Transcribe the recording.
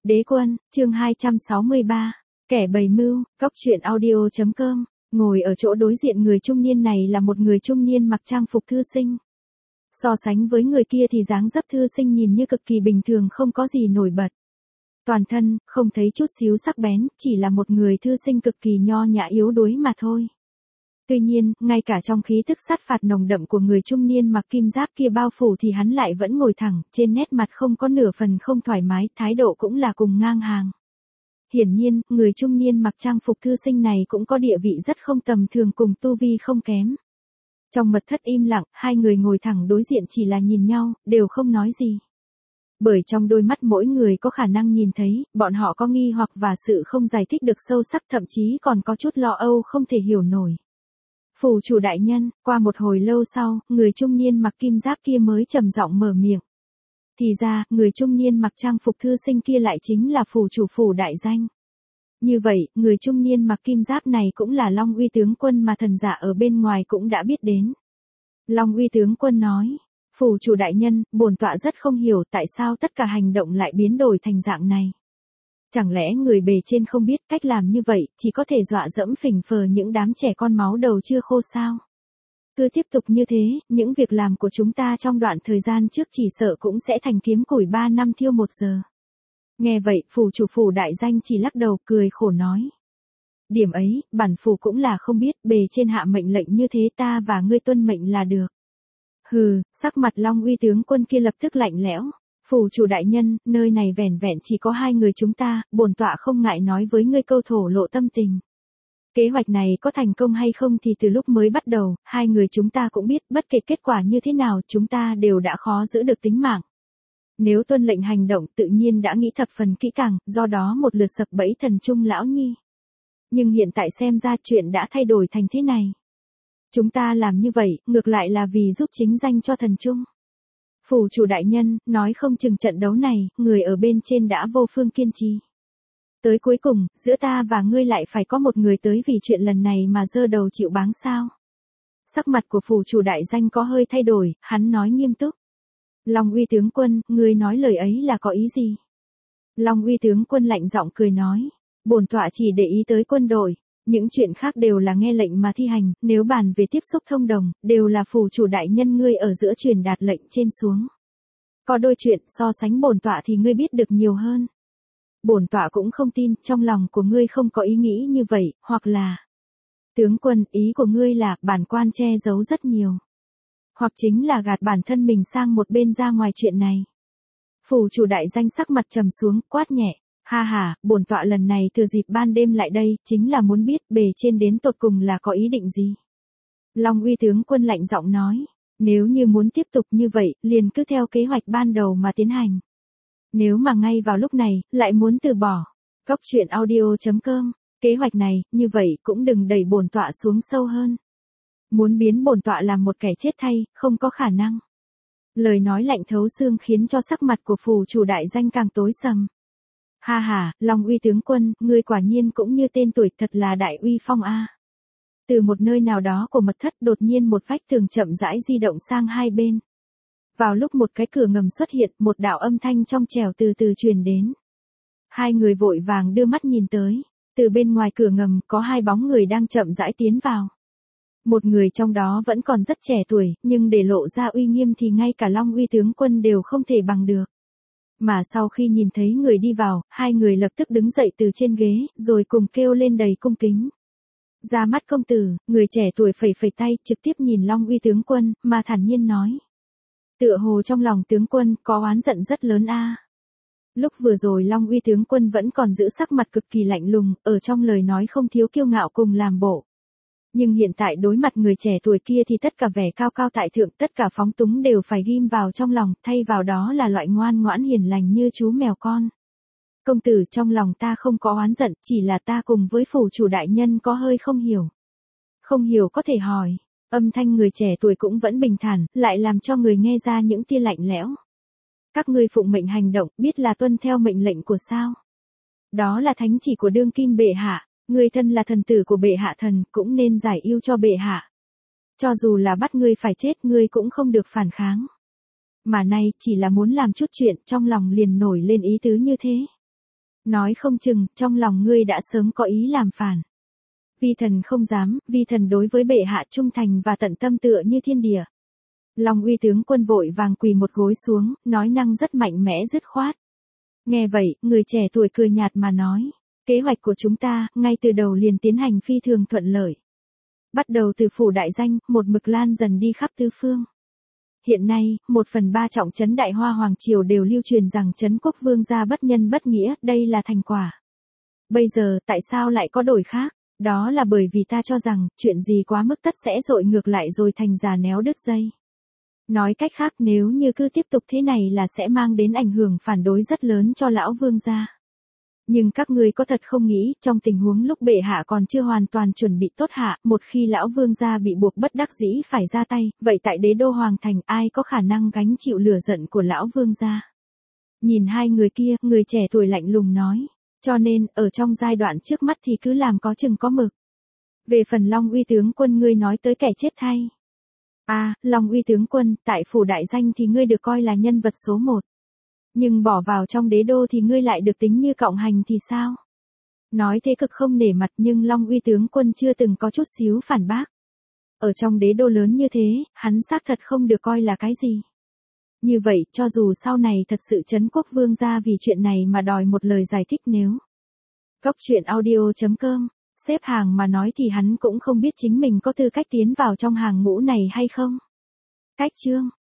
Đế quân, chương 263, kẻ bày mưu, góc truyện audio.com, ngồi ở chỗ đối diện người trung niên này là một người trung niên mặc trang phục thư sinh. So sánh với người kia thì dáng dấp thư sinh nhìn như cực kỳ bình thường, không có gì nổi bật. Toàn thân, không thấy chút xíu sắc bén, chỉ là một người thư sinh cực kỳ nho nhã yếu đuối mà thôi. Tuy nhiên, ngay cả trong khí tức sát phạt nồng đậm của người trung niên mặc kim giáp kia bao phủ thì hắn lại vẫn ngồi thẳng, trên nét mặt không có nửa phần không thoải mái, thái độ cũng là cùng ngang hàng. Hiển nhiên, người trung niên mặc trang phục thư sinh này cũng có địa vị rất không tầm thường, cùng tu vi không kém. Trong mật thất im lặng, hai người ngồi thẳng đối diện chỉ là nhìn nhau, đều không nói gì. Bởi trong đôi mắt mỗi người có khả năng nhìn thấy, bọn họ có nghi hoặc và sự không giải thích được sâu sắc, thậm chí còn có chút lo âu không thể hiểu nổi. Phủ chủ đại nhân, qua một hồi lâu sau, người trung niên mặc kim giáp kia mới trầm giọng mở miệng. Thì ra, người trung niên mặc trang phục thư sinh kia lại chính là phủ chủ phủ đại danh. Như vậy, người trung niên mặc kim giáp này cũng là Long Uy tướng quân mà thần giả ở bên ngoài cũng đã biết đến. Long Uy tướng quân nói, phủ chủ đại nhân, bổn tọa rất không hiểu tại sao tất cả hành động lại biến đổi thành dạng này. Chẳng lẽ người bề trên không biết cách làm như vậy, chỉ có thể dọa dẫm phỉnh phờ những đám trẻ con máu đầu chưa khô sao? Cứ tiếp tục như thế, những việc làm của chúng ta trong đoạn thời gian trước chỉ sợ cũng sẽ thành kiếm củi 3 năm thiêu 1 giờ. Nghe vậy, phủ chủ phủ đại danh chỉ lắc đầu cười khổ nói. Điểm ấy, bản phủ cũng là không biết, bề trên hạ mệnh lệnh như thế ta và ngươi tuân mệnh là được. Hừ, sắc mặt Long Uy tướng quân kia lập tức lạnh lẽo. Phủ chủ đại nhân, nơi này vẻn vẹn chỉ có 2 người chúng ta, bổn tọa không ngại nói với ngươi câu thổ lộ tâm tình. Kế hoạch này có thành công hay không thì từ lúc mới bắt đầu, 2 người chúng ta cũng biết bất kể kết quả như thế nào chúng ta đều đã khó giữ được tính mạng. Nếu tuân lệnh hành động tự nhiên đã nghĩ thập phần kỹ càng, do đó một lượt sập bẫy thần trung lão nhi. Nhưng hiện tại xem ra chuyện đã thay đổi thành thế này. Chúng ta làm như vậy, ngược lại là vì giúp chính danh cho thần trung. Phủ chủ đại nhân, nói không chừng trận đấu này, người ở bên trên đã vô phương kiên trì. Tới cuối cùng, giữa ta và ngươi lại phải có một người tới vì chuyện lần này mà giơ đầu chịu báng sao. Sắc mặt của phủ chủ đại danh có hơi thay đổi, hắn nói nghiêm túc. Long Uy tướng quân, ngươi nói lời ấy là có ý gì? Long Uy tướng quân lạnh giọng cười nói, bổn tọa chỉ để ý tới quân đội. Những chuyện khác đều là nghe lệnh mà thi hành, nếu bàn về tiếp xúc thông đồng, đều là phủ chủ đại nhân ngươi ở giữa truyền đạt lệnh trên xuống. Có đôi chuyện so sánh bổn tọa thì ngươi biết được nhiều hơn. Bổn tọa cũng không tin, trong lòng của ngươi không có ý nghĩ như vậy, hoặc là... Tướng quân, ý của ngươi là, bản quan che giấu rất nhiều. Hoặc chính là gạt bản thân mình sang một bên ra ngoài chuyện này. Phủ chủ đại danh sắc mặt trầm xuống, quát nhẹ. Ha ha, bổn tọa lần này thừa dịp ban đêm lại đây, chính là muốn biết bề trên đến tột cùng là có ý định gì. Long Uy tướng quân lạnh giọng nói, nếu như muốn tiếp tục như vậy, liền cứ theo kế hoạch ban đầu mà tiến hành. Nếu mà ngay vào lúc này, lại muốn từ bỏ. Góc truyện audio.com, kế hoạch này, như vậy cũng đừng đẩy bổn tọa xuống sâu hơn. Muốn biến bổn tọa làm một kẻ chết thay, không có khả năng. Lời nói lạnh thấu xương khiến cho sắc mặt của phủ chủ đại danh càng tối sầm. Ha ha, Long Uy tướng quân, ngươi quả nhiên cũng như tên tuổi, thật là đại uy phong a. Từ một nơi nào đó của mật thất đột nhiên một vách tường chậm rãi di động sang hai bên. Vào lúc một cái cửa ngầm xuất hiện, một đạo âm thanh trong trẻo từ từ truyền đến. Hai người vội vàng đưa mắt nhìn tới, từ bên ngoài cửa ngầm có 2 bóng người đang chậm rãi tiến vào. Một người trong đó vẫn còn rất trẻ tuổi, nhưng để lộ ra uy nghiêm thì ngay cả Long Uy tướng quân đều không thể bằng được. Mà sau khi nhìn thấy người đi vào, 2 người lập tức đứng dậy từ trên ghế, rồi cùng kêu lên đầy cung kính. Ra mắt công tử, người trẻ tuổi phẩy phẩy tay, trực tiếp nhìn Long Uy tướng quân, mà thản nhiên nói. Tựa hồ trong lòng tướng quân có oán giận rất lớn a. Lúc vừa rồi Long Uy tướng quân vẫn còn giữ sắc mặt cực kỳ lạnh lùng, ở trong lời nói không thiếu kiêu ngạo cùng làm bộ. Nhưng hiện tại đối mặt người trẻ tuổi kia thì tất cả vẻ cao cao tại thượng, tất cả phóng túng đều phải ghim vào trong lòng, thay vào đó là loại ngoan ngoãn hiền lành như chú mèo con. Công tử, trong lòng ta không có oán giận, chỉ là ta cùng với phủ chủ đại nhân có hơi không hiểu. Không hiểu có thể hỏi. Âm thanh người trẻ tuổi cũng vẫn bình thản, lại làm cho người nghe ra những tia lạnh lẽo. Các ngươi phụng mệnh hành động, biết là tuân theo mệnh lệnh của sao? Đó là thánh chỉ của đương kim bệ hạ. Ngươi thân là thần tử của bệ hạ thần, cũng nên giải ưu cho bệ hạ. Cho dù là bắt ngươi phải chết, ngươi cũng không được phản kháng. Mà nay, chỉ là muốn làm chút chuyện, trong lòng liền nổi lên ý tứ như thế. Nói không chừng, trong lòng ngươi đã sớm có ý làm phản. Vi thần không dám, vi thần đối với bệ hạ trung thành và tận tâm tựa như thiên địa. Long Uy tướng quân vội vàng quỳ một gối xuống, nói năng rất mạnh mẽ dứt khoát. Nghe vậy, người trẻ tuổi cười nhạt mà nói, kế hoạch của chúng ta, ngay từ đầu liền tiến hành phi thường thuận lợi. Bắt đầu từ phủ đại danh, một mực lan dần đi khắp tứ phương. Hiện nay, 1/3 trọng trấn Đại Hoa Hoàng Triều đều lưu truyền rằng trấn quốc vương gia bất nhân bất nghĩa, đây là thành quả. Bây giờ, tại sao lại có đổi khác? Đó là bởi vì ta cho rằng, chuyện gì quá mức tất sẽ dội ngược lại rồi thành già néo đứt dây. Nói cách khác nếu như cứ tiếp tục thế này là sẽ mang đến ảnh hưởng phản đối rất lớn cho lão vương gia. Nhưng các ngươi có thật không nghĩ, trong tình huống lúc bệ hạ còn chưa hoàn toàn chuẩn bị tốt hạ, một khi lão vương gia bị buộc bất đắc dĩ phải ra tay, vậy tại đế đô hoàng thành ai có khả năng gánh chịu lửa giận của lão vương gia? Nhìn hai người kia, người trẻ tuổi lạnh lùng nói, cho nên, ở trong giai đoạn trước mắt thì cứ làm có chừng có mực. Về phần Long Uy tướng quân ngươi nói tới kẻ chết thay. Long Uy tướng quân, tại phủ đại danh thì ngươi được coi là nhân vật số 1. Nhưng bỏ vào trong đế đô thì ngươi lại được tính như cộng hành thì sao? Nói thế cực không nể mặt nhưng Long Uy tướng quân chưa từng có chút xíu phản bác. Ở trong đế đô lớn như thế, hắn xác thật không được coi là cái gì. Như vậy, cho dù sau này thật sự trấn quốc vương gia vì chuyện này mà đòi một lời giải thích nếu. Góc truyện audio.com, xếp hàng mà nói thì hắn cũng không biết chính mình có tư cách tiến vào trong hàng ngũ này hay không. Cách chương